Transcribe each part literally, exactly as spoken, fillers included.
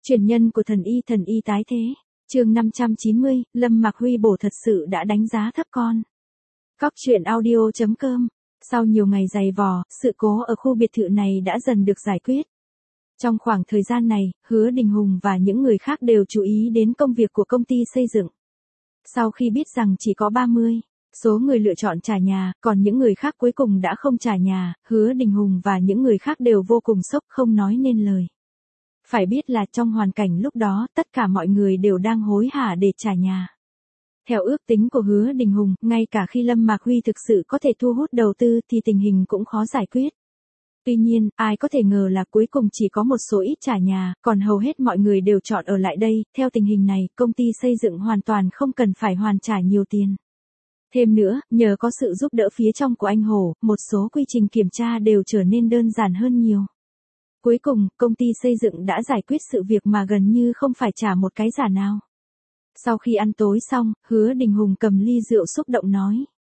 Truyền nhân của thần y thần y tái thế. Chương năm trăm chín mươi, Lâm Mạc Huy bổ thật sự đã đánh giá thấp con. Cóc truyện audio chấm com. Sau nhiều ngày dày vò, sự cố ở khu biệt thự này đã dần được giải quyết. Trong khoảng thời gian này, Hứa Đình Hùng và những người khác đều chú ý đến công việc của công ty xây dựng. Sau khi biết rằng chỉ có ba mươi số người lựa chọn trả nhà, còn những người khác cuối cùng đã không trả nhà, Hứa Đình Hùng và những người khác đều vô cùng sốc không nói nên lời. Phải biết là trong hoàn cảnh lúc đó, tất cả mọi người đều đang hối hả để trả nhà. Theo ước tính của Hứa Đình Hùng, ngay cả khi Lâm Mạc Huy thực sự có thể thu hút đầu tư thì tình hình cũng khó giải quyết. Tuy nhiên, ai có thể ngờ là cuối cùng chỉ có một số ít trả nhà, còn hầu hết mọi người đều chọn ở lại đây. Theo tình hình này, công ty xây dựng hoàn toàn không cần phải hoàn trả nhiều tiền. Thêm nữa, nhờ có sự giúp đỡ phía trong của anh Hổ, một số quy trình kiểm tra đều trở nên đơn giản hơn nhiều. Cuối cùng, công ty xây dựng đã giải quyết sự việc mà gần như không phải trả một cái giả nào. Sau khi ăn tối xong, Hứa Đình Hùng cầm ly rượu xúc động nói.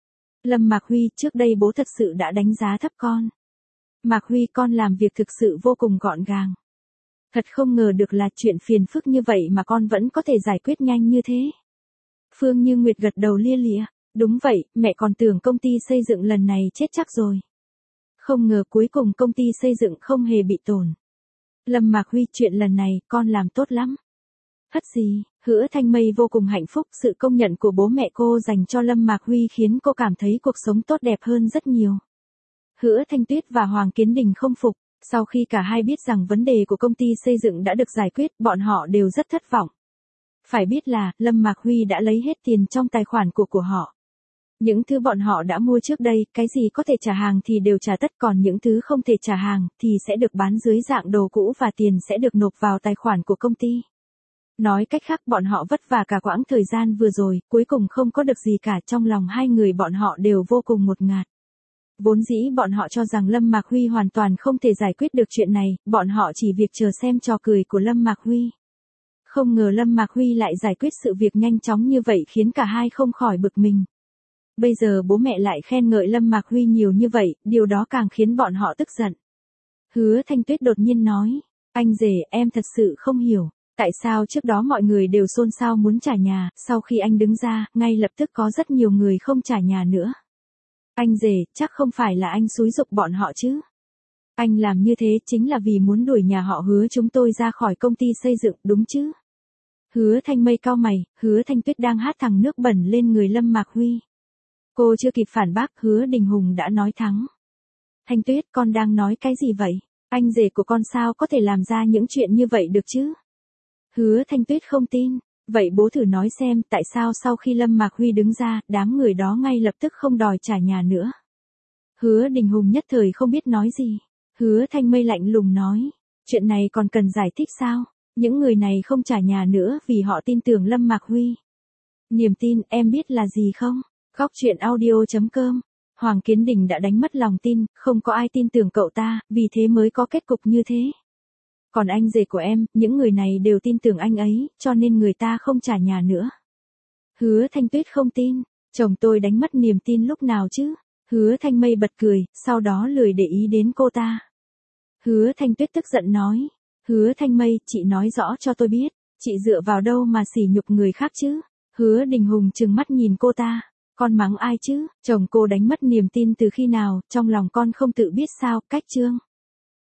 Lâm Mạc Huy, trước đây bố thật sự đã đánh giá thấp con. Mạc Huy, con làm việc thực sự vô cùng gọn gàng. Thật không ngờ được là chuyện phiền phức như vậy mà con vẫn có thể giải quyết nhanh như thế. Phương Như Nguyệt gật đầu lia lịa. Đúng vậy, mẹ còn tưởng công ty xây dựng lần này chết chắc rồi. Không ngờ cuối cùng công ty xây dựng không hề bị tổn. Lâm Mạc Huy, chuyện lần này con làm tốt lắm. Hất gì, Hứa Thanh Mây vô cùng hạnh phúc, sự công nhận của bố mẹ cô dành cho Lâm Mạc Huy khiến cô cảm thấy cuộc sống tốt đẹp hơn rất nhiều. Hứa Thanh Tuyết và Hoàng Kiến Đình không phục, sau khi cả hai biết rằng vấn đề của công ty xây dựng đã được giải quyết, bọn họ đều rất thất vọng. Phải biết là, Lâm Mạc Huy đã lấy hết tiền trong tài khoản của của họ. Những thứ bọn họ đã mua trước đây, cái gì có thể trả hàng thì đều trả tất, còn những thứ không thể trả hàng thì sẽ được bán dưới dạng đồ cũ và tiền sẽ được nộp vào tài khoản của công ty. Nói cách khác, bọn họ vất vả cả quãng thời gian vừa rồi, cuối cùng không có được gì cả. Trong lòng hai người bọn họ đều vô cùng ngột ngạt. Vốn dĩ bọn họ cho rằng Lâm Mạc Huy hoàn toàn không thể giải quyết được chuyện này, bọn họ chỉ việc chờ xem trò cười của Lâm Mạc Huy. Không ngờ Lâm Mạc Huy lại giải quyết sự việc nhanh chóng như vậy khiến cả hai không khỏi bực mình. Bây giờ bố mẹ lại khen ngợi Lâm Mạc Huy nhiều như vậy, điều đó càng khiến bọn họ tức giận. Hứa Thanh Tuyết đột nhiên nói, anh rể, em thật sự không hiểu, tại sao trước đó mọi người đều xôn xao muốn trả nhà, sau khi anh đứng ra, ngay lập tức có rất nhiều người không trả nhà nữa. Anh rể, chắc không phải là anh xúi giục bọn họ chứ? Anh làm như thế chính là vì muốn đuổi nhà họ Hứa chúng tôi ra khỏi công ty xây dựng, đúng chứ? Hứa Thanh Mây cau mày, Hứa Thanh Tuyết đang hát thẳng nước bẩn lên người Lâm Mạc Huy. Cô chưa kịp phản bác, Hứa Đình Hùng đã nói thắng. Thanh Tuyết, con đang nói cái gì vậy? Anh rể của con sao có thể làm ra những chuyện như vậy được chứ? Hứa Thanh Tuyết không tin. Vậy bố thử nói xem tại sao sau khi Lâm Mạc Huy đứng ra, đám người đó ngay lập tức không đòi trả nhà nữa. Hứa Đình Hùng nhất thời không biết nói gì. Hứa Thanh Mây lạnh lùng nói. Chuyện này còn cần giải thích sao? Những người này không trả nhà nữa vì họ tin tưởng Lâm Mạc Huy. Niềm tin, em biết là gì không? Cóc truyện audio chấm com. Hoàng Kiến Đình đã đánh mất lòng tin, không có ai tin tưởng cậu ta, vì thế mới có kết cục như thế. Còn anh rể của em, những người này đều tin tưởng anh ấy, cho nên người ta không trả nhà nữa. Hứa Thanh Tuyết không tin, chồng tôi đánh mất niềm tin lúc nào chứ? Hứa Thanh Mây bật cười, sau đó lười để ý đến cô ta. Hứa Thanh Tuyết tức giận nói, Hứa Thanh Mây, chị nói rõ cho tôi biết, chị dựa vào đâu mà sỉ nhục người khác chứ? Hứa Đình Hùng trừng mắt nhìn cô ta. Con mắng ai chứ, chồng cô đánh mất niềm tin từ khi nào, trong lòng con không tự biết sao, cách chương.